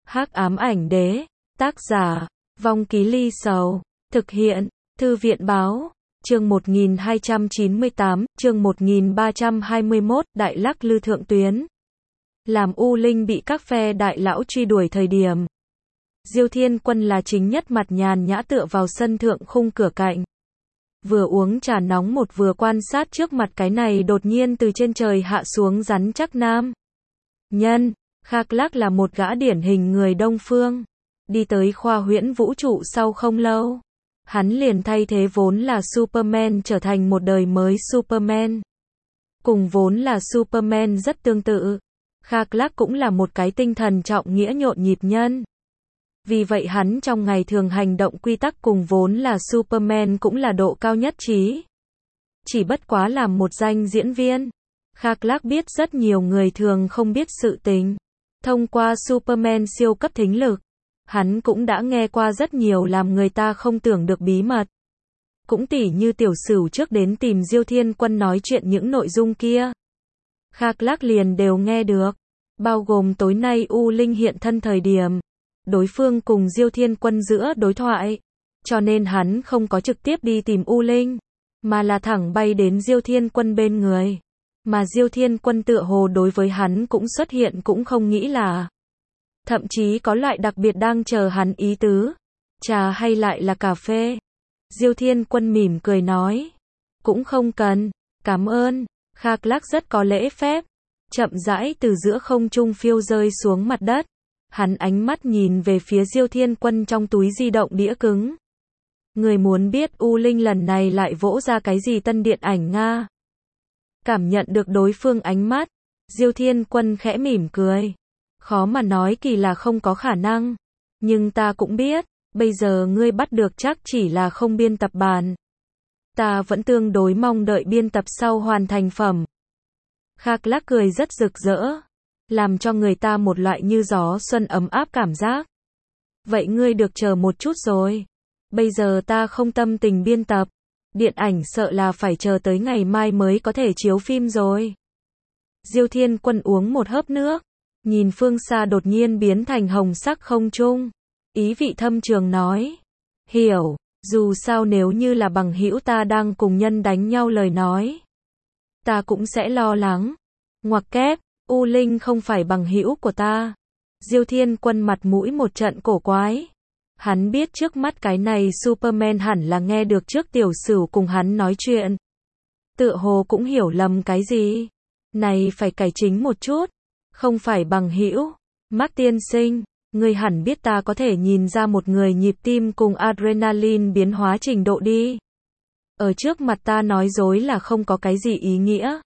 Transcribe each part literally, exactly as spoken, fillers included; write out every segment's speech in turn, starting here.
Hắc ám ảnh đế, tác giả, Vong Ký Ly Sầu, thực hiện, Thư viện báo, chương một nghìn hai trăm chín mươi tám, chương một nghìn ba trăm hai mươi mốt, Đại Lắc Lư Thượng Tuyến. Làm U Linh bị các phe đại lão truy đuổi thời điểm. Diêu Thiên Quân là chính nhất mặt nhàn nhã tựa vào sân thượng khung cửa cạnh. Vừa uống trà nóng một vừa quan sát trước mặt cái này đột nhiên từ trên trời hạ xuống rắn chắc nam. Nhân, Khạc Lác là một gã điển hình người Đông Phương. Đi tới khoa huyễn vũ trụ sau không lâu. Hắn liền thay thế vốn là Superman trở thành một đời mới Superman. Cùng vốn là Superman rất tương tự. Khạc Lác cũng là một cái tinh thần trọng nghĩa nhộn nhịp nhân. Vì vậy hắn trong ngày thường hành động quy tắc cùng vốn là Superman cũng là độ cao nhất trí. Chỉ bất quá làm một danh diễn viên. Khạc Lác biết rất nhiều người thường không biết sự tình. Thông qua Superman siêu cấp thính lực, hắn cũng đã nghe qua rất nhiều làm người ta không tưởng được bí mật. Cũng tỉ như Tiểu Sửu trước đến tìm Diêu Thiên Quân nói chuyện những nội dung kia. Khạc Lác liền đều nghe được, bao gồm tối nay U Linh hiện thân thời điểm, đối phương cùng Diêu Thiên Quân giữa đối thoại, cho nên hắn không có trực tiếp đi tìm U Linh, mà là thẳng bay đến Diêu Thiên Quân bên người. Mà Diêu Thiên Quân tựa hồ đối với hắn cũng xuất hiện cũng không nghĩ là. Thậm chí có loại đặc biệt đang chờ hắn ý tứ. Trà hay lại là cà phê? Diêu Thiên Quân mỉm cười nói. Cũng không cần, cảm ơn. Khạc Lác rất có lễ phép. Chậm rãi từ giữa không trung phiêu rơi xuống mặt đất. Hắn ánh mắt nhìn về phía Diêu Thiên Quân trong túi di động đĩa cứng. Người muốn biết U Linh lần này lại vỗ ra cái gì tân điện ảnh Nga? Cảm nhận được đối phương ánh mắt, Diêu Thiên Quân khẽ mỉm cười. Khó mà nói kỳ là không có khả năng. Nhưng ta cũng biết, bây giờ ngươi bắt được chắc chỉ là không biên tập bản. Ta vẫn tương đối mong đợi biên tập sau hoàn thành phẩm. Khạc Lác cười rất rực rỡ, làm cho người ta một loại như gió xuân ấm áp cảm giác. Vậy ngươi được chờ một chút rồi. Bây giờ ta không tâm tình biên tập. Điện ảnh sợ là phải chờ tới ngày mai mới có thể chiếu phim rồi. Diêu Thiên Quân uống một hớp nước, nhìn phương xa đột nhiên biến thành hồng sắc không trung, ý vị thâm trường nói. Hiểu, dù sao nếu như là bằng hữu ta đang cùng nhân đánh nhau lời nói, ta cũng sẽ lo lắng. Ngoặc kép, U Linh không phải bằng hữu của ta. Diêu Thiên Quân mặt mũi một trận cổ quái. Hắn biết trước mắt cái này Superman hẳn là nghe được trước Tiểu Sửu cùng hắn nói chuyện. Tựa hồ cũng hiểu lầm cái gì. Này phải cải chính một chút. Không phải bằng hữu. Mark tiên sinh, ngươi hẳn biết ta có thể nhìn ra một người nhịp tim cùng adrenaline biến hóa trình độ đi. Ở trước mặt ta nói dối là không có cái gì ý nghĩa.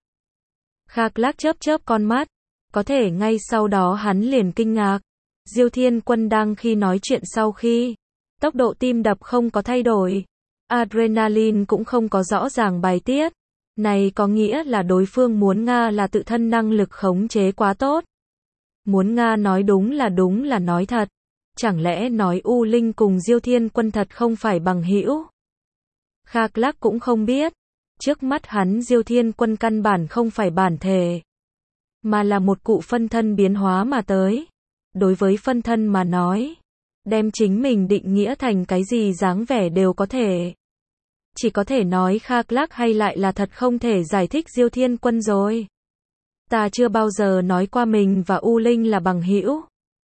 Khạc Lác chớp chớp con mắt. Có thể ngay sau đó hắn liền kinh ngạc. Diêu Thiên Quân đang khi nói chuyện sau khi, tốc độ tim đập không có thay đổi, adrenaline cũng không có rõ ràng bài tiết. Này có nghĩa là đối phương muốn Nga là tự thân năng lực khống chế quá tốt. Muốn Nga nói đúng là đúng là nói thật. Chẳng lẽ nói U Linh cùng Diêu Thiên Quân thật không phải bằng hữu? Khạc Lác cũng không biết. Trước mắt hắn Diêu Thiên Quân căn bản không phải bản thể, mà là một cụ phân thân biến hóa mà tới. Đối với phân thân mà nói, đem chính mình định nghĩa thành cái gì dáng vẻ đều có thể. Chỉ có thể nói Khạc Lác hay lại là thật không thể giải thích Diêu Thiên Quân rồi. Ta chưa bao giờ nói qua mình và U Linh là bằng hữu.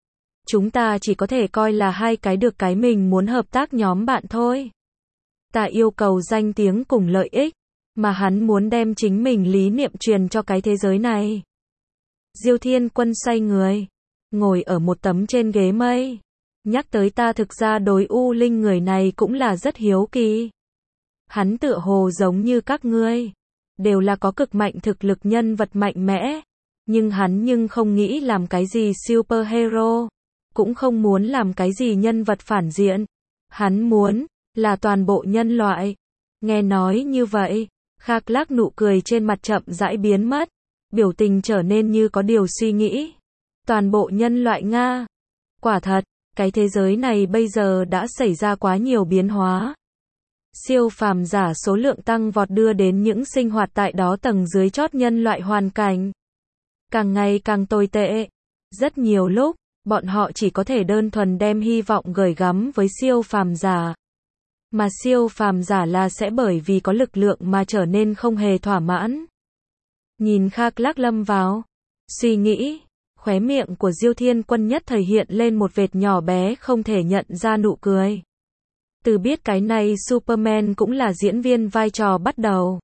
Chúng ta chỉ có thể coi là hai cái được cái mình muốn hợp tác nhóm bạn thôi. Ta yêu cầu danh tiếng cùng lợi ích, mà hắn muốn đem chính mình lý niệm truyền cho cái thế giới này. Diêu Thiên Quân xoay người, ngồi ở một tấm trên ghế mây. Nhắc tới ta thực ra đối U Linh người này cũng là rất hiếu kỳ. Hắn tựa hồ giống như các ngươi, đều là có cực mạnh thực lực nhân vật mạnh mẽ. Nhưng hắn nhưng không nghĩ làm cái gì superhero, cũng không muốn làm cái gì nhân vật phản diện. Hắn muốn là toàn bộ nhân loại. Nghe nói như vậy, Khạc Lác nụ cười trên mặt chậm rãi biến mất, biểu tình trở nên như có điều suy nghĩ. Toàn bộ nhân loại Nga. Quả thật, cái thế giới này bây giờ đã xảy ra quá nhiều biến hóa. Siêu phàm giả số lượng tăng vọt đưa đến những sinh hoạt tại đó tầng dưới chót nhân loại hoàn cảnh càng ngày càng tồi tệ. Rất nhiều lúc, Bọn họ chỉ có thể đơn thuần đem hy vọng gửi gắm với siêu phàm giả. Mà siêu phàm giả là sẽ bởi vì có lực lượng mà trở nên không hề thỏa mãn. Nhìn Kha Clark lâm vào suy nghĩ, khóe miệng của Diêu Thiên Quân nhất thời hiện lên một vệt nhỏ bé không thể nhận ra nụ cười. Từ biết cái này Superman cũng là diễn viên vai trò bắt đầu.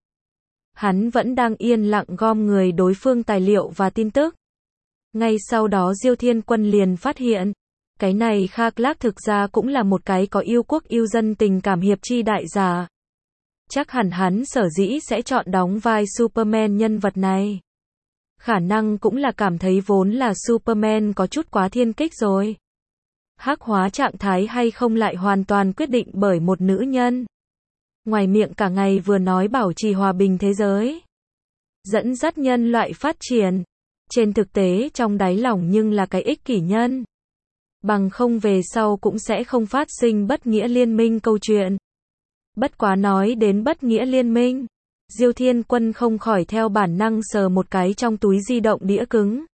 Hắn vẫn đang yên lặng gom người đối phương tài liệu và tin tức. Ngay sau đó Diêu Thiên Quân liền phát hiện, cái này Kha Clark thực ra cũng là một cái có yêu quốc yêu dân tình cảm hiệp chi đại giả. Chắc hẳn hắn sở dĩ sẽ chọn đóng vai Superman nhân vật này. Khả năng cũng là cảm thấy vốn là Superman có chút quá thiên kích rồi. Hắc hóa trạng thái hay không lại hoàn toàn quyết định bởi một nữ nhân. Ngoài miệng cả ngày vừa nói bảo trì hòa bình thế giới, dẫn dắt nhân loại phát triển. Trên thực tế trong đáy lòng nhưng là cái ích kỷ nhân. Bằng không về sau cũng sẽ không phát sinh bất nghĩa liên minh câu chuyện. Bất quá nói đến bất nghĩa liên minh, Diêu Thiên Quân không khỏi theo bản năng sờ một cái trong túi di động đĩa cứng.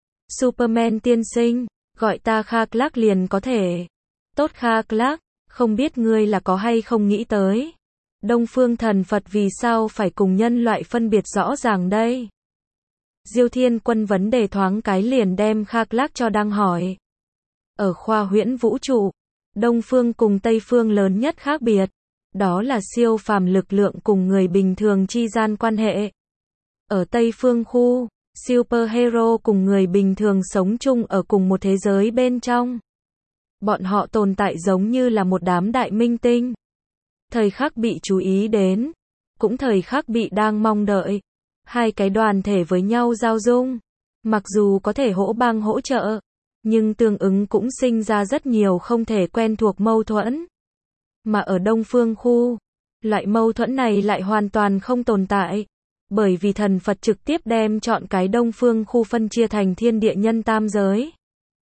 Superman tiên sinh, gọi ta Kha Clark liền có thể. Tốt Kha Clark, không biết ngươi là có hay không nghĩ tới. Đông phương thần Phật vì sao phải cùng nhân loại phân biệt rõ ràng đây? Diêu Thiên Quân vấn đề thoáng cái liền đem Kha Clark cho đang hỏi. Ở khoa huyễn vũ trụ, Đông phương cùng Tây phương lớn nhất khác biệt. Đó là siêu phàm lực lượng cùng người bình thường chi gian quan hệ. Ở Tây phương khu, superhero cùng người bình thường sống chung ở cùng một thế giới bên trong. Bọn họ tồn tại giống như là một đám đại minh tinh. Thời khắc bị chú ý đến, cũng thời khắc bị đang mong đợi. Hai cái đoàn thể với nhau giao dung. Mặc dù có thể hỗ bang hỗ trợ, nhưng tương ứng cũng sinh ra rất nhiều không thể quen thuộc mâu thuẫn. Mà ở Đông phương khu, loại mâu thuẫn này lại hoàn toàn không tồn tại. Bởi vì thần Phật trực tiếp đem chọn cái Đông phương khu phân chia thành thiên địa nhân tam giới.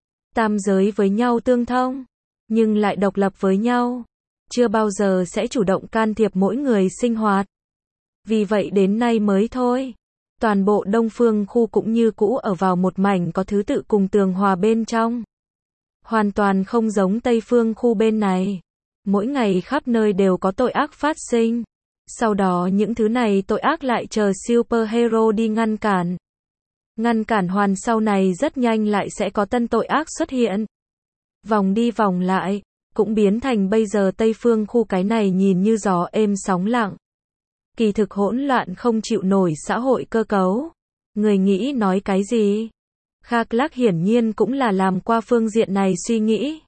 Tam giới với nhau tương thông, nhưng lại độc lập với nhau. Chưa bao giờ sẽ chủ động can thiệp mỗi người sinh hoạt. Vì vậy đến nay mới thôi. Toàn bộ Đông phương khu cũng như cũ ở vào một mảnh có thứ tự cùng tường hòa bên trong. Hoàn toàn không giống Tây phương khu bên này. Mỗi ngày khắp nơi đều có tội ác phát sinh. Sau đó những thứ này tội ác lại chờ superhero đi ngăn cản. Ngăn cản hoàn sau này rất nhanh lại sẽ có tân tội ác xuất hiện. Vòng đi vòng lại, cũng biến thành bây giờ Tây phương khu cái này nhìn như gió êm sóng lặng. Kỳ thực hỗn loạn không chịu nổi xã hội cơ cấu. Người nghĩ nói cái gì? Kha Clark hiển nhiên cũng là làm qua phương diện này suy nghĩ.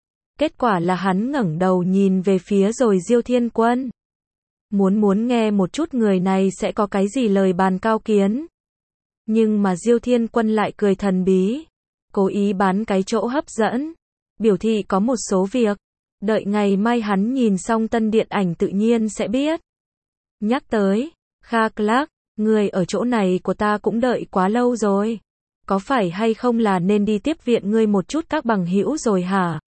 Kết quả là hắn ngẩng đầu nhìn về phía rồi Diêu Thiên Quân. Muốn muốn nghe một chút người này sẽ có cái gì lời bàn cao kiến. Nhưng mà Diêu Thiên Quân lại cười thần bí. Cố ý bán cái chỗ hấp dẫn. Biểu thị có một số việc. Đợi ngày mai hắn nhìn xong tân điện ảnh tự nhiên sẽ biết. Nhắc tới, Kha Clark, người ở chỗ này của ta cũng đợi quá lâu rồi. Có phải hay không là nên đi tiếp viện ngươi một chút các bằng hữu rồi hả?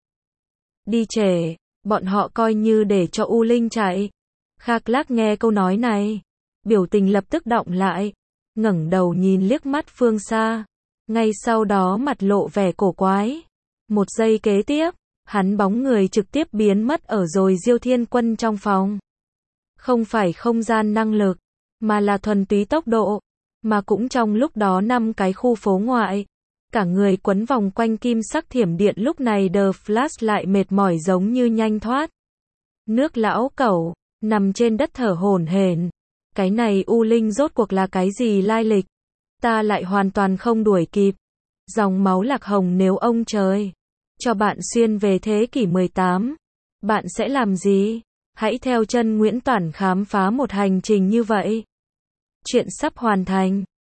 Đi trễ, bọn họ coi như để cho U Linh chạy. Kha Clark nghe câu nói này, biểu tình lập tức đọng lại, ngẩng đầu nhìn liếc mắt phương xa, ngay sau đó mặt lộ vẻ cổ quái. Một giây kế tiếp, hắn bóng người trực tiếp biến mất ở rồi Diêu Thiên Quân trong phòng. Không phải không gian năng lực, mà là thuần túy tốc độ, mà cũng trong lúc đó năm cái khu phố ngoại. Cả người quấn vòng quanh kim sắc thiểm điện lúc này The Flash lại mệt mỏi giống như nhanh thoát. Nước lão cẩu, nằm trên đất thở hổn hển. Cái này U Linh rốt cuộc là cái gì lai lịch? Ta lại hoàn toàn không đuổi kịp. Dòng máu lạc hồng nếu ông trời cho bạn xuyên về thế kỷ mười tám, bạn sẽ làm gì? Hãy theo chân Nguyễn Toản khám phá một hành trình như vậy. Chuyện sắp hoàn thành.